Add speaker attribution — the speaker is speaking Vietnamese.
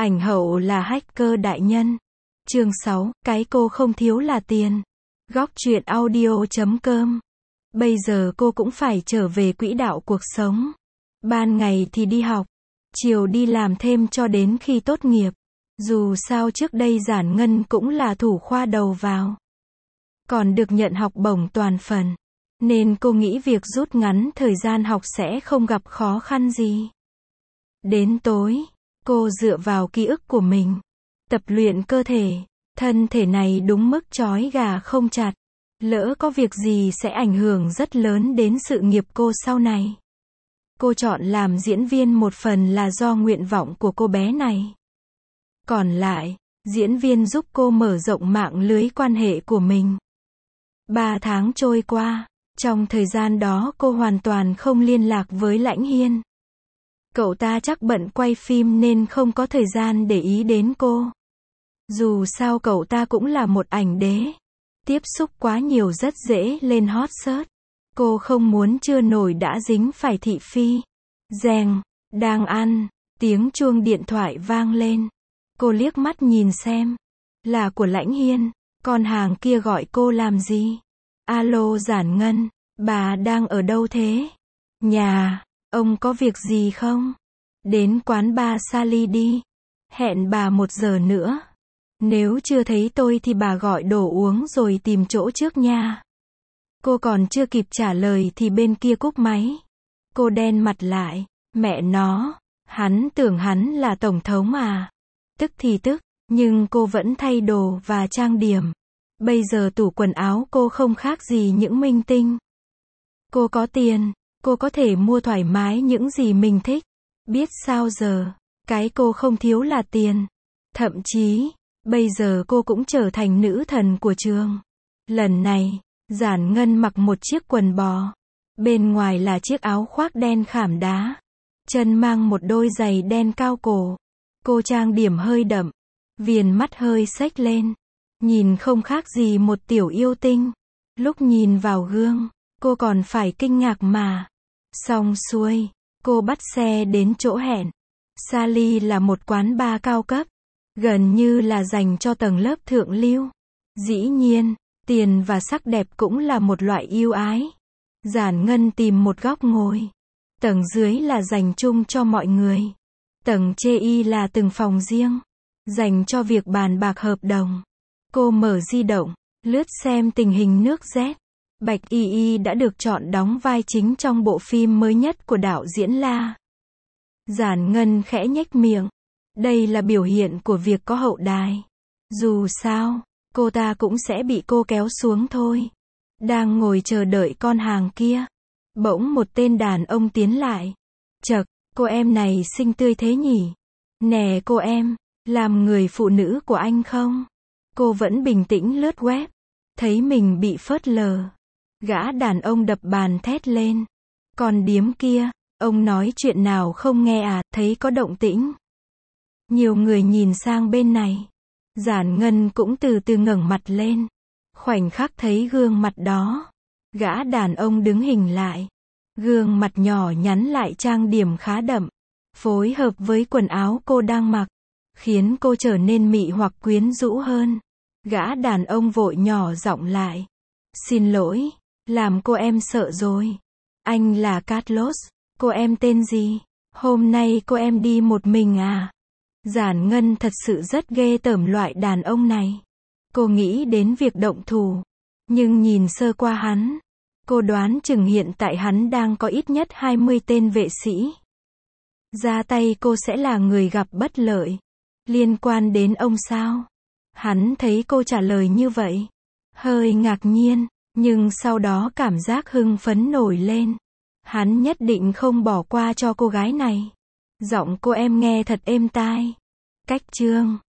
Speaker 1: Ảnh hậu là hacker đại nhân. Chương 6, cái cô không thiếu là tiền. Góc truyện audio.com. Bây giờ cô cũng phải trở về quỹ đạo cuộc sống. Ban ngày thì đi học, chiều đi làm thêm cho đến khi tốt nghiệp. Dù sao trước đây Giản Ngân cũng là thủ khoa đầu vào. Còn được nhận học bổng toàn phần. Nên cô nghĩ việc rút ngắn thời gian học sẽ không gặp khó khăn gì. Đến tối, cô dựa vào ký ức của mình, tập luyện cơ thể. Thân thể này đúng mức trói gà không chặt. Lỡ có việc gì sẽ ảnh hưởng rất lớn đến sự nghiệp cô sau này. Cô chọn làm diễn viên một phần là do nguyện vọng của cô bé này. Còn lại, diễn viên giúp cô mở rộng mạng lưới quan hệ của mình. 3 tháng trôi qua, trong thời gian đó cô hoàn toàn không liên lạc với Lãnh Hiên. Cậu ta chắc bận quay phim nên không có thời gian để ý đến cô. Dù sao cậu ta cũng là một ảnh đế. Tiếp xúc quá nhiều rất dễ lên hot search. Cô không muốn chưa nổi đã dính phải thị phi. Rèng, đang ăn, tiếng chuông điện thoại vang lên. Cô liếc mắt nhìn xem. Là của Lãnh Hiên. Con hàng kia gọi cô làm gì? Alo Giản Ngân, bà đang ở đâu thế? Nhà, ông có việc gì không? Đến quán bar Sally đi. Hẹn bà 1 giờ nữa. Nếu chưa thấy tôi thì bà gọi đồ uống rồi tìm chỗ trước nha. Cô còn chưa kịp trả lời thì bên kia cúp máy. Cô đen mặt lại. Mẹ nó, hắn tưởng hắn là tổng thống à? Tức thì tức, nhưng cô vẫn thay đồ và trang điểm. Bây giờ tủ quần áo cô không khác gì những minh tinh. Cô có tiền, cô có thể mua thoải mái những gì mình thích. Biết sao giờ, cái cô không thiếu là tiền. Thậm chí, bây giờ cô cũng trở thành nữ thần của trường. Lần này, Giản Ngân mặc một chiếc quần bò. Bên ngoài là chiếc áo khoác đen khảm đá. Chân mang một đôi giày đen cao cổ. Cô trang điểm hơi đậm. Viền mắt hơi xếch lên. Nhìn không khác gì một tiểu yêu tinh. Lúc nhìn vào gương, cô còn phải kinh ngạc mà. Xong xuôi, cô bắt xe đến chỗ hẹn. Sally là một quán bar cao cấp. Gần như là dành cho tầng lớp thượng lưu. Dĩ nhiên, tiền và sắc đẹp cũng là một loại ưu ái. Giản Ngân tìm một góc ngồi. Tầng dưới là dành chung cho mọi người. Tầng trên là từng phòng riêng, dành cho việc bàn bạc hợp đồng. Cô mở di động, lướt xem tình hình nước Z. Bạch Y Y đã được chọn đóng vai chính trong bộ phim mới nhất của đạo diễn La. Giản Ngân khẽ nhếch miệng. Đây là biểu hiện của việc có hậu đài. Dù sao, cô ta cũng sẽ bị cô kéo xuống thôi. Đang ngồi chờ đợi con hàng kia. Bỗng một tên đàn ông tiến lại. Chậc, cô em này xinh tươi thế nhỉ? Nè cô em, làm người phụ nữ của anh không? Cô vẫn bình tĩnh lướt web. Thấy mình bị phớt lờ. Gã đàn ông đập bàn thét lên. Còn điếm kia, ông nói chuyện nào không nghe à, thấy có động tĩnh. Nhiều người nhìn sang bên này. Giản Ngân cũng từ từ ngẩng mặt lên. Khoảnh khắc thấy gương mặt đó. Gã đàn ông đứng hình lại. Gương mặt nhỏ nhắn lại trang điểm khá đậm. Phối hợp với quần áo cô đang mặc. Khiến cô trở nên mị hoặc quyến rũ hơn. Gã đàn ông vội nhỏ giọng lại. Xin lỗi, làm cô em sợ rồi. Anh là Carlos, cô em tên gì? Hôm nay cô em đi một mình à? Giản Ngân thật sự rất ghê tởm loại đàn ông này. Cô nghĩ đến việc động thủ. Nhưng nhìn sơ qua hắn. Cô đoán chừng hiện tại hắn đang có ít nhất 20 tên vệ sĩ. Ra tay cô sẽ là người gặp bất lợi. Liên quan đến ông sao? Hắn thấy cô trả lời như vậy. Hơi ngạc nhiên, nhưng sau đó cảm giác hưng phấn nổi lên. Hắn nhất định không bỏ qua cho cô gái này. Giọng cô em nghe thật êm tai. Cách chương